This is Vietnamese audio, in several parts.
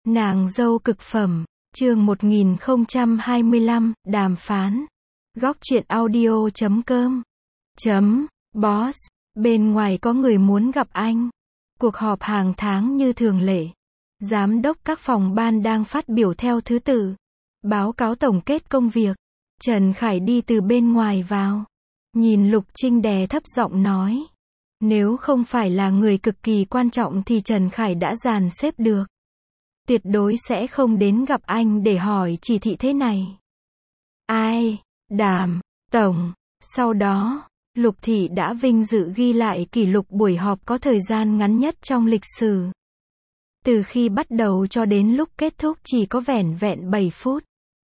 Nàng dâu cực phẩm, chương 1025, đàm phán. Góc truyện audio.com. Boss, bên ngoài có người muốn gặp anh. Cuộc họp hàng tháng như thường lệ. Giám đốc các phòng ban đang phát biểu theo thứ tự. Báo cáo tổng kết công việc. Trần Khải đi từ bên ngoài vào. Nhìn Lục Trinh đè thấp giọng nói. Nếu không phải là người cực kỳ quan trọng thì Trần Khải đã dàn xếp được. Tuyệt đối sẽ không đến gặp anh để hỏi chỉ thị thế này. Ai? Đàm, tổng. Sau đó, Lục Thị đã vinh dự ghi lại kỷ lục buổi họp có thời gian ngắn nhất trong lịch sử. Từ khi bắt đầu cho đến lúc kết thúc chỉ có vẻn vẹn 7 phút.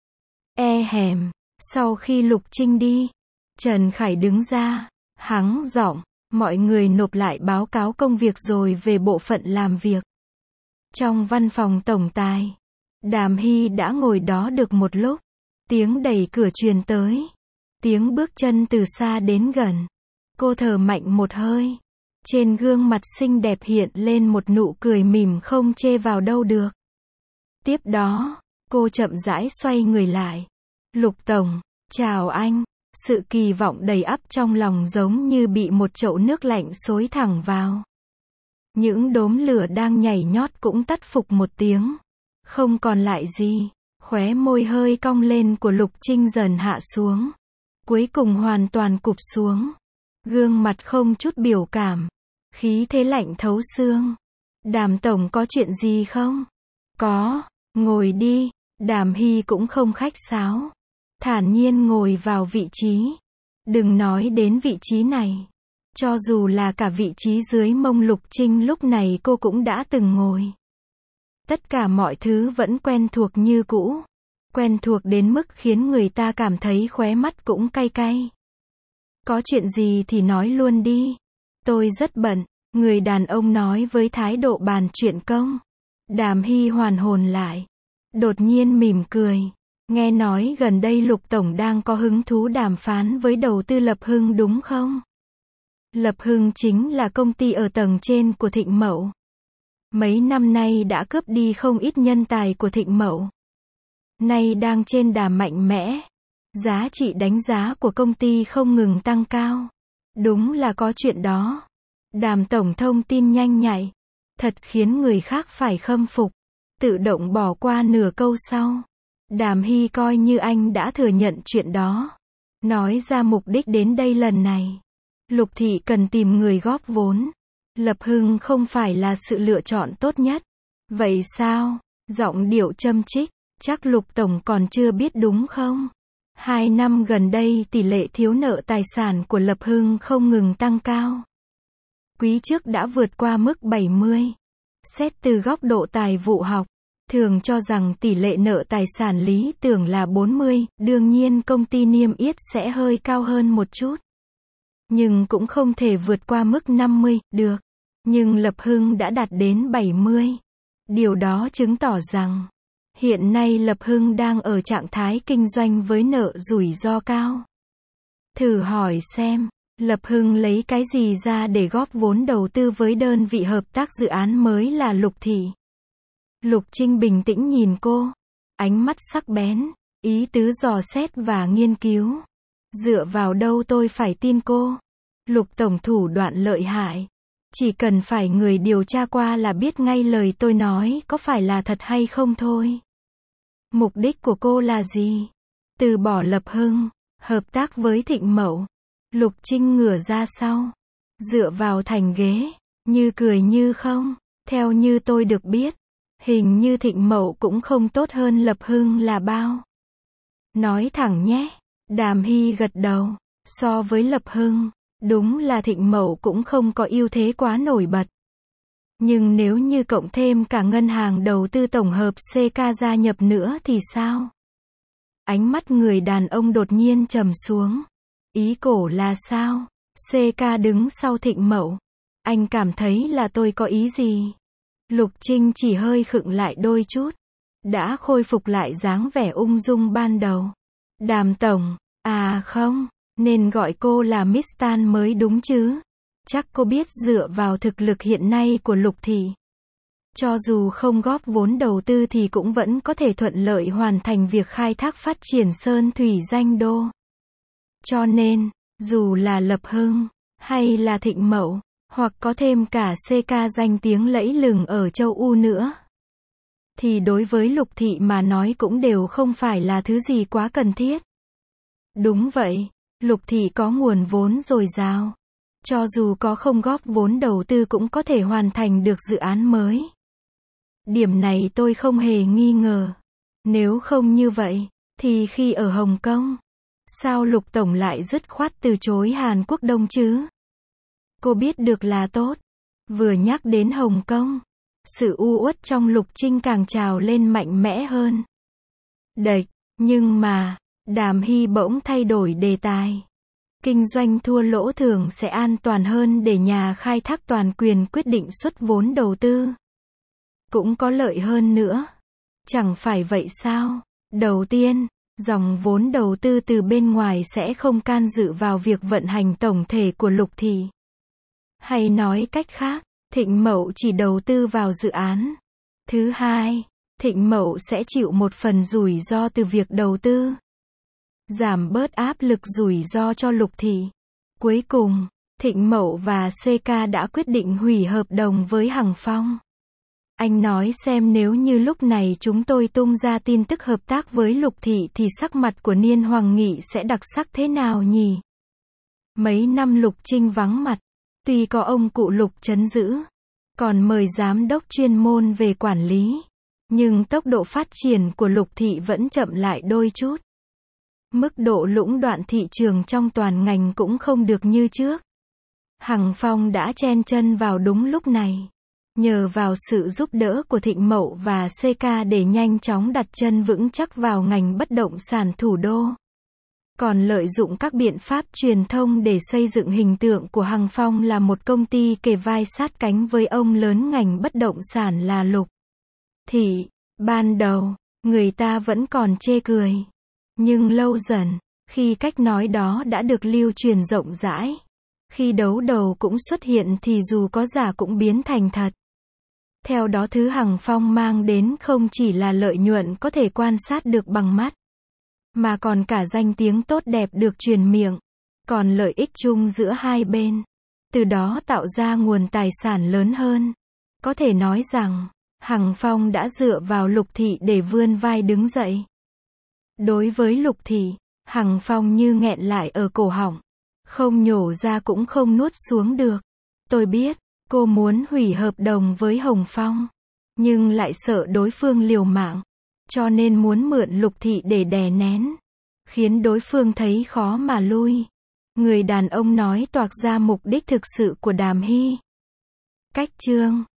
Sau khi Lục Trinh đi, Trần Khải đứng ra, hắng giọng, mọi người nộp lại báo cáo công việc rồi về bộ phận làm việc. Trong văn phòng tổng tài, Đàm Hy đã ngồi đó được một lúc. Tiếng đẩy cửa truyền tới. Tiếng bước chân từ xa đến gần. Cô thở mạnh một hơi. Trên gương mặt xinh đẹp hiện lên một nụ cười mỉm không chê vào đâu được. Tiếp đó, cô chậm rãi xoay người lại. Lục tổng, chào anh. Sự kỳ vọng đầy ắp trong lòng giống như bị một chậu nước lạnh xối thẳng vào. Những đốm lửa đang nhảy nhót cũng tắt phục một tiếng. Không còn lại gì. Khóe môi hơi cong lên của Lục Trinh dần hạ xuống. Cuối cùng hoàn toàn cụp xuống. Gương mặt không chút biểu cảm. Khí thế lạnh thấu xương. Đàm tổng có chuyện gì không? Có, ngồi đi. Đàm Hy cũng không khách sáo. Thản nhiên ngồi vào vị trí. Đừng nói đến vị trí này. Cho dù là cả vị trí dưới mông Lục Trinh lúc này cô cũng đã từng ngồi. Tất cả mọi thứ vẫn quen thuộc như cũ. Quen thuộc đến mức khiến người ta cảm thấy khóe mắt cũng cay cay. Có chuyện gì thì nói luôn đi. Tôi rất bận, người đàn ông nói với thái độ bàn chuyện công. Đàm Hy hoàn hồn lại. Đột nhiên mỉm cười. Nghe nói gần đây Lục tổng đang có hứng thú đàm phán với đầu tư Lập Hưng đúng không? Lập Hưng chính là công ty ở tầng trên của Thịnh Mậu. Mấy năm nay đã cướp đi không ít nhân tài của Thịnh Mậu. Nay đang trên đà mạnh mẽ. Giá trị đánh giá của công ty không ngừng tăng cao. Đúng là có chuyện đó. Đàm tổng thông tin nhanh nhạy. Thật khiến người khác phải khâm phục. Tự động bỏ qua nửa câu sau. Đàm Hy coi như anh đã thừa nhận chuyện đó. Nói ra mục đích đến đây lần này. Lục Thị cần tìm người góp vốn. Lập Hưng không phải là sự lựa chọn tốt nhất. Vậy sao? Giọng điệu châm chích. Chắc Lục tổng còn chưa biết đúng không? 2 năm gần đây tỷ lệ thiếu nợ tài sản của Lập Hưng không ngừng tăng cao. Quý trước đã vượt qua mức 70. Xét từ góc độ tài vụ học, thường cho rằng tỷ lệ nợ tài sản lý tưởng là 40, đương nhiên công ty niêm yết sẽ hơi cao hơn một chút. Nhưng cũng không thể vượt qua mức 50, được. Nhưng Lập Hưng đã đạt đến 70. Điều đó chứng tỏ rằng, hiện nay Lập Hưng đang ở trạng thái kinh doanh với nợ rủi ro cao. Thử hỏi xem, Lập Hưng lấy cái gì ra để góp vốn đầu tư với đơn vị hợp tác dự án mới là Lục Thị. Lục Trinh bình tĩnh nhìn cô. Ánh mắt sắc bén, ý tứ dò xét và nghiên cứu. Dựa vào đâu tôi phải tin cô? Lục tổng thủ đoạn lợi hại. Chỉ cần phải người điều tra qua là biết ngay lời tôi nói có phải là thật hay không thôi. Mục đích của cô là gì? Từ bỏ Lập Hưng, hợp tác với Thịnh Mậu. Lục Trinh ngửa ra sau, dựa vào thành ghế, như cười như không. Theo như tôi được biết, hình như Thịnh Mậu cũng không tốt hơn Lập Hưng là bao. Nói thẳng nhé. Đàm Hy gật đầu. So với Lập Hưng, đúng là Thịnh Mậu cũng không có ưu thế quá nổi bật. Nhưng nếu như cộng thêm cả ngân hàng đầu tư tổng hợp CK gia nhập nữa thì sao? Ánh mắt người đàn ông đột nhiên trầm xuống. Ý cổ là sao? CK đứng sau Thịnh Mậu. Anh cảm thấy là tôi có ý gì? Lục Trinh chỉ hơi khựng lại đôi chút. Đã khôi phục lại dáng vẻ ung dung ban đầu. Đàm tổng, à không, nên gọi cô là Miss Tan mới đúng chứ. Chắc cô biết dựa vào thực lực hiện nay của Lục Thị, Cho dù không góp vốn đầu tư thì cũng vẫn có thể thuận lợi hoàn thành việc khai thác phát triển sơn thủy danh đô. Cho nên, dù là Lập Hưng, hay là Thịnh Mậu, hoặc có thêm cả CK danh tiếng lẫy lừng ở châu U nữa, thì đối với Lục Thị mà nói cũng đều không phải là thứ gì quá cần thiết. Đúng vậy, Lục Thị có nguồn vốn dồi dào. Cho dù có không góp vốn đầu tư cũng có thể hoàn thành được dự án mới. Điểm này tôi không hề nghi ngờ. Nếu không như vậy, thì khi ở Hồng Kông, sao Lục Tổng lại dứt khoát từ chối Hàn Quốc Đông chứ? Cô biết được là tốt. Vừa nhắc đến Hồng Kông, sự u uất trong Lục Trinh càng trào lên mạnh mẽ hơn. Đệch, nhưng mà, Đàm Hy bỗng thay đổi đề tài. Kinh doanh thua lỗ thường sẽ an toàn hơn để nhà khai thác toàn quyền quyết định xuất vốn đầu tư. Cũng có lợi hơn nữa. Chẳng phải vậy sao? Đầu tiên, dòng vốn đầu tư từ bên ngoài sẽ không can dự vào việc vận hành tổng thể của Lục Thị. Hay nói cách khác, Thịnh Mậu chỉ đầu tư vào dự án. Thứ hai, Thịnh Mậu sẽ chịu một phần rủi ro từ việc đầu tư. Giảm bớt áp lực rủi ro cho Lục Thị. Cuối cùng, Thịnh Mậu và CK đã quyết định hủy hợp đồng với Hằng Phong. Anh nói xem nếu như lúc này chúng tôi tung ra tin tức hợp tác với Lục Thị thì sắc mặt của Niên Hoàng Nghị sẽ đặc sắc thế nào nhỉ? Mấy năm Lục Trinh vắng mặt, tuy có ông cụ Lục trấn giữ, còn mời giám đốc chuyên môn về quản lý, nhưng tốc độ phát triển của Lục Thị vẫn chậm lại đôi chút. Mức độ lũng đoạn thị trường trong toàn ngành cũng không được như trước. Hằng Phong đã chen chân vào đúng lúc này. Nhờ vào sự giúp đỡ của Thịnh Mậu và CK để nhanh chóng đặt chân vững chắc vào ngành bất động sản thủ đô. Còn lợi dụng các biện pháp truyền thông để xây dựng hình tượng của Hằng Phong là một công ty kề vai sát cánh với ông lớn ngành bất động sản là Lục Thị. Ban đầu, người ta vẫn còn chê cười. Nhưng lâu dần, khi cách nói đó đã được lưu truyền rộng rãi, khi đấu đầu cũng xuất hiện thì dù có giả cũng biến thành thật. Theo đó thứ Hằng Phong mang đến không chỉ là lợi nhuận có thể quan sát được bằng mắt, mà còn cả danh tiếng tốt đẹp được truyền miệng, còn lợi ích chung giữa hai bên. Từ đó tạo ra nguồn tài sản lớn hơn. Có thể nói rằng, Hằng Phong đã dựa vào Lục Thị để vươn vai đứng dậy. Đối với Lục Thị, Hằng Phong như nghẹn lại ở cổ họng, không nhổ ra cũng không nuốt xuống được. Tôi biết, cô muốn hủy hợp đồng với Hồng Phong, nhưng lại sợ đối phương liều mạng, cho nên muốn mượn Lục Thị để đè nén, khiến đối phương thấy khó mà lui. Người đàn ông nói toạc ra mục đích thực sự của Đàm Hy. Cách chương